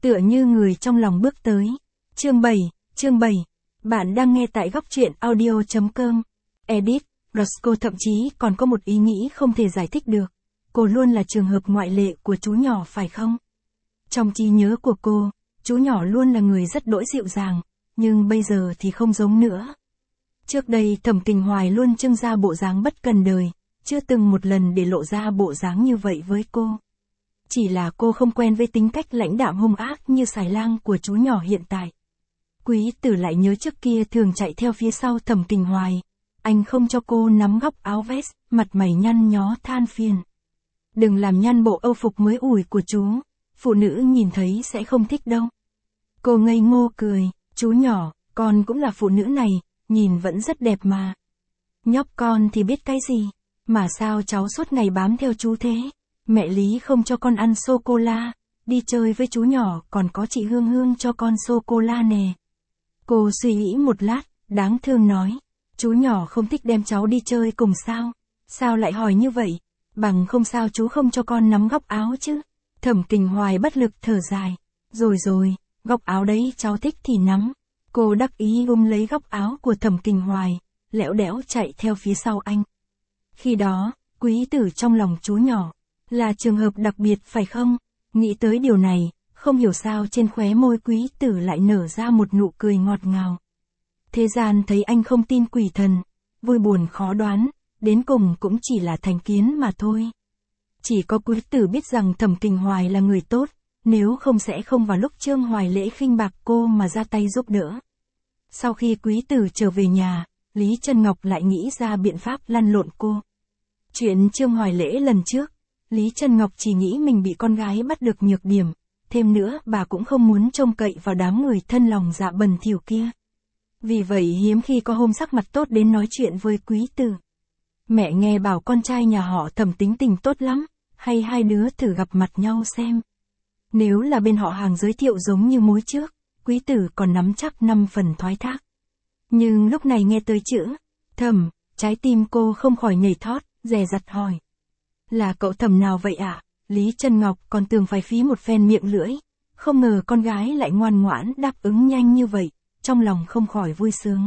tựa như người trong lòng bước tới. Chương 7, bạn đang nghe tại góc truyện audio.com. Edit, Roscoe thậm chí còn có một ý nghĩ không thể giải thích được. Cô luôn là trường hợp ngoại lệ của chú nhỏ phải không? Trong trí nhớ của cô, chú nhỏ luôn là người rất đỗi dịu dàng, nhưng bây giờ thì không giống nữa. Trước đây Thẩm Kình Hoài luôn trưng ra bộ dáng bất cần đời, chưa từng một lần để lộ ra bộ dáng như vậy với cô. Chỉ là cô không quen với tính cách lãnh đạm hung ác như xài lang của chú nhỏ hiện tại. Quý Tử lại nhớ trước kia thường chạy theo phía sau Thẩm Kình Hoài. Anh không cho cô nắm góc áo vest, mặt mày nhăn nhó than phiền. Đừng làm nhăn bộ âu phục mới ủi của chú, phụ nữ nhìn thấy sẽ không thích đâu. Cô ngây ngô cười, chú nhỏ, con cũng là phụ nữ này, nhìn vẫn rất đẹp mà. Nhóc con thì biết cái gì, mà sao cháu suốt ngày bám theo chú thế? Mẹ Lý không cho con ăn sô-cô-la, đi chơi với chú nhỏ còn có chị Hương Hương cho con sô-cô-la nè. Cô suy nghĩ một lát, đáng thương nói, chú nhỏ không thích đem cháu đi chơi cùng sao? Sao lại hỏi như vậy? Bằng không sao chú không cho con nắm góc áo chứ? Thẩm Kình Hoài bất lực thở dài. Rồi, góc áo đấy cháu thích thì nắm. Cô đắc ý lấy góc áo của Thẩm Kình Hoài, lẽo đẽo chạy theo phía sau anh. Khi đó, Quý Tử trong lòng chú nhỏ, là trường hợp đặc biệt phải không? Nghĩ tới điều này, không hiểu sao trên khóe môi Quý Tử lại nở ra một nụ cười ngọt ngào. Thế gian thấy anh không tin quỷ thần, vui buồn khó đoán, đến cùng cũng chỉ là thành kiến mà thôi. Chỉ có Quý Tử biết rằng Thẩm Kình Hoài là người tốt, nếu không sẽ không vào lúc Trương Hoài Lễ khinh bạc cô mà ra tay giúp đỡ. Sau khi Quý Tử trở về nhà, Lý Trân Ngọc lại nghĩ ra biện pháp lăn lộn cô. Chuyện Trương Hoài Lễ lần trước, Lý Trân Ngọc chỉ nghĩ mình bị con gái bắt được nhược điểm, thêm nữa bà cũng không muốn trông cậy vào đám người thân lòng dạ bẩn thỉu kia. Vì vậy hiếm khi có hôm sắc mặt tốt đến nói chuyện với Quý Tử. Mẹ nghe bảo con trai nhà họ Thẩm tính tình tốt lắm, hay hai đứa thử gặp mặt nhau xem. Nếu là bên họ hàng giới thiệu giống như mối trước, Quý Tử còn nắm chắc 5 phần thoái thác. Nhưng lúc này nghe tới chữ Thẩm, trái tim cô không khỏi nhảy thót, dè dặt hỏi. Là cậu Thẩm nào vậy ạ? Lý Trân Ngọc còn tưởng phải phí một phen miệng lưỡi. Không ngờ con gái lại ngoan ngoãn đáp ứng nhanh như vậy, trong lòng không khỏi vui sướng.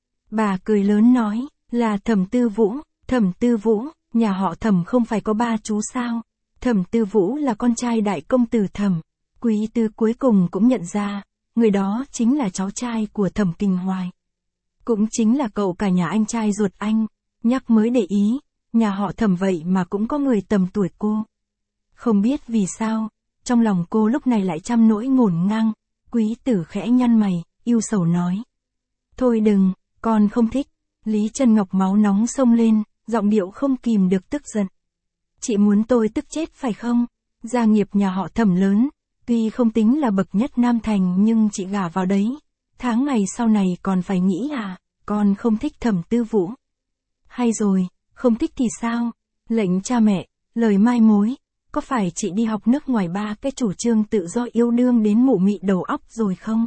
Bà cười lớn nói, là Thẩm Tư Vũ. Thẩm Tư Vũ, nhà họ Thẩm không phải có 3 chú sao? Thẩm Tư Vũ là con trai đại công tử Thẩm. Quý Tư cuối cùng cũng nhận ra, người đó chính là cháu trai của Thẩm Kình Hoài. Cũng chính là cậu cả nhà anh trai ruột anh. Nhắc mới để ý, nhà họ Thẩm vậy mà cũng có người tầm tuổi cô. Không biết vì sao, trong lòng cô lúc này lại trăm nỗi ngổn ngang. Quý Tử khẽ nhăn mày, ưu sầu nói. Thôi đừng, con không thích. Lý Trân Ngọc máu nóng xông lên, giọng điệu không kìm được tức giận. Chị muốn tôi tức chết phải không? Gia nghiệp nhà họ Thẩm lớn, tuy không tính là bậc nhất Nam Thành nhưng chị gả vào đấy. Tháng ngày sau này còn phải nghĩ à, con không thích Thẩm Tư Vũ. Hay rồi, không thích thì sao? Lệnh cha mẹ, lời mai mối, có phải chị đi học nước ngoài 3 cái chủ trương tự do yêu đương đến mụ mị đầu óc rồi không?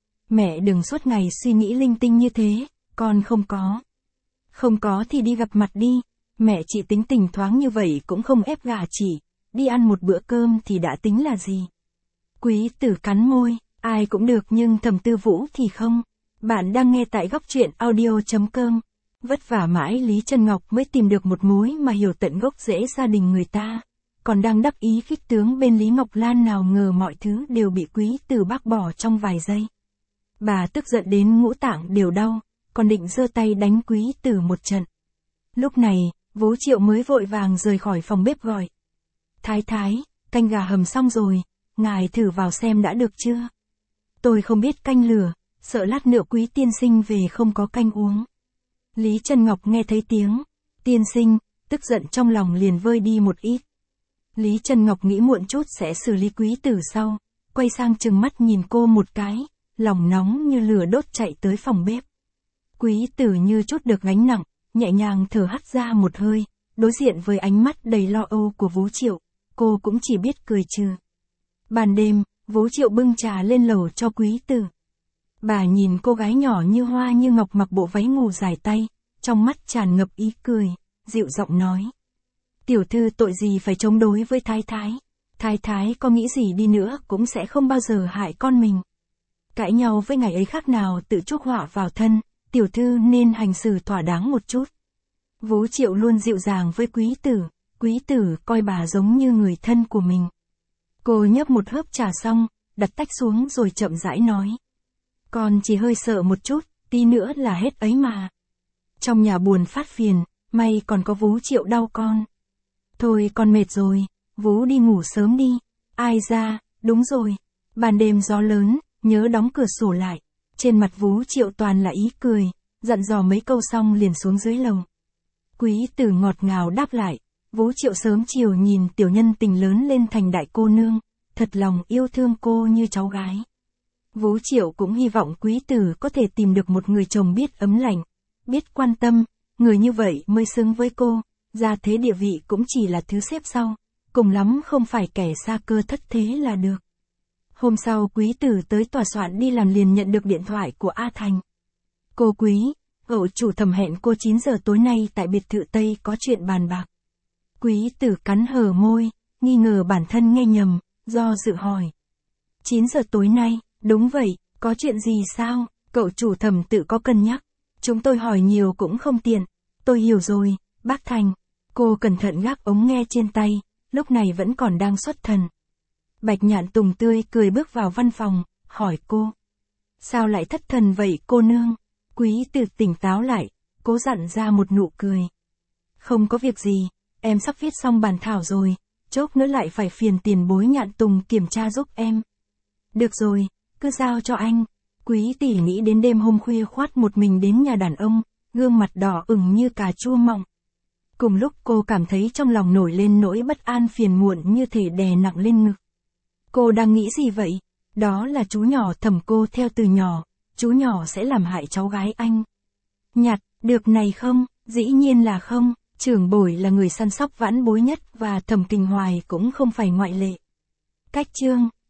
Mẹ đừng suốt ngày suy nghĩ linh tinh như thế, con không có. Không có thì đi gặp mặt đi, mẹ chị tính tình thoáng như vậy cũng không ép gả chị, đi ăn một bữa cơm thì đã tính là gì. Quý Tử cắn môi, ai cũng được nhưng Thẩm Tư Vũ thì không. Bạn đang nghe tại góc truyện audio.com. Vất vả mãi Lý Trân Ngọc mới tìm được một mối mà hiểu tận gốc rễ gia đình người ta. Còn đang đắc ý khích tướng bên Lý Ngọc Lan nào ngờ mọi thứ đều bị Quý Tử bác bỏ trong vài giây. Bà tức giận đến ngũ tạng đều đau, còn định giơ tay đánh Quý Tử một trận. Lúc này, Vú Triệu mới vội vàng rời khỏi phòng bếp gọi. Thái thái, canh gà hầm xong rồi, ngài thử vào xem đã được chưa? Tôi không biết canh lửa, sợ lát nữa Quý tiên sinh về không có canh uống. Lý Trân Ngọc nghe thấy tiếng tiên sinh, tức giận trong lòng liền vơi đi một ít. Lý Trân Ngọc nghĩ muộn chút sẽ xử lý Quý Tử sau, quay sang trừng mắt nhìn cô một cái, lòng nóng như lửa đốt chạy tới phòng bếp. Quý Tử như chút được gánh nặng, nhẹ nhàng thở hắt ra một hơi, đối diện với ánh mắt đầy lo âu của Vú Triệu, cô cũng chỉ biết cười trừ. Ban đêm, Vú Triệu bưng trà lên lầu cho Quý Tử. Bà nhìn cô gái nhỏ như hoa như ngọc mặc bộ váy ngủ dài tay, trong mắt tràn ngập ý cười, dịu giọng nói. Tiểu thư tội gì phải chống đối với thái thái? Thái thái có nghĩ gì đi nữa cũng sẽ không bao giờ hại con mình. Cãi nhau với ngày ấy khác nào tự chuốc họa vào thân, tiểu thư nên hành xử thỏa đáng một chút. Vú Triệu luôn dịu dàng với quý tử coi bà giống như người thân của mình. Cô nhấp một hớp trà xong, đặt tách xuống rồi chậm rãi nói. Con chỉ hơi sợ một chút, tí nữa là hết ấy mà. Trong nhà buồn phát phiền, may còn có Vú Triệu đau con. Thôi con mệt rồi, Vú đi ngủ sớm đi. Ai ra, đúng rồi, ban đêm gió lớn, nhớ đóng cửa sổ lại. Trên mặt Vú Triệu toàn là ý cười, dặn dò mấy câu xong liền xuống dưới lầu. Quý tử ngọt ngào đáp lại, Vú Triệu sớm chiều nhìn tiểu nhân tình lớn lên thành đại cô nương, thật lòng yêu thương cô như cháu gái. Vú Triệu cũng hy vọng quý tử có thể tìm được một người chồng biết ấm lạnh, biết quan tâm, người như vậy mới xứng với cô, gia thế địa vị cũng chỉ là thứ xếp sau, cùng lắm không phải kẻ xa cơ thất thế là được. Hôm sau quý tử tới tòa soạn đi làm liền nhận được điện thoại của A Thành. Cô Quý, cậu chủ Thẩm hẹn cô 9 giờ tối nay tại biệt thự Tây có chuyện bàn bạc. Quý tử cắn hở môi, nghi ngờ bản thân nghe nhầm, do dự hỏi. 9 giờ tối nay, đúng vậy, có chuyện gì sao? Cậu chủ Thẩm tự có cân nhắc. Chúng tôi hỏi nhiều cũng không tiện. Tôi hiểu rồi, bác Thành. Cô cẩn thận gác ống nghe trên tay, lúc này vẫn còn đang xuất thần. Bạch Nhạn Tùng tươi cười bước vào văn phòng, hỏi cô. Sao lại thất thần vậy cô nương? Quý tử tỉnh táo lại, cố dặn ra một nụ cười. Không có việc gì, em sắp viết xong bản thảo rồi, chốc nữa lại phải phiền tiền bối Nhạn Tùng kiểm tra giúp em. Được rồi, cứ giao cho anh. Quý tỷ nghĩ đến đêm hôm khuya khoắt một mình đến nhà đàn ông, gương mặt đỏ ửng như cà chua mọng. Cùng lúc cô cảm thấy trong lòng nổi lên nỗi bất an phiền muộn như thể đè nặng lên ngực. Cô đang nghĩ gì vậy? Đó là chú nhỏ Thẩm cô theo từ nhỏ, chú nhỏ sẽ làm hại cháu gái anh. Nhặt, được này không? Dĩ nhiên là không, trưởng bối là người săn sóc vãn bối nhất và Thẩm Kình Hoài cũng không phải ngoại lệ. Cách chương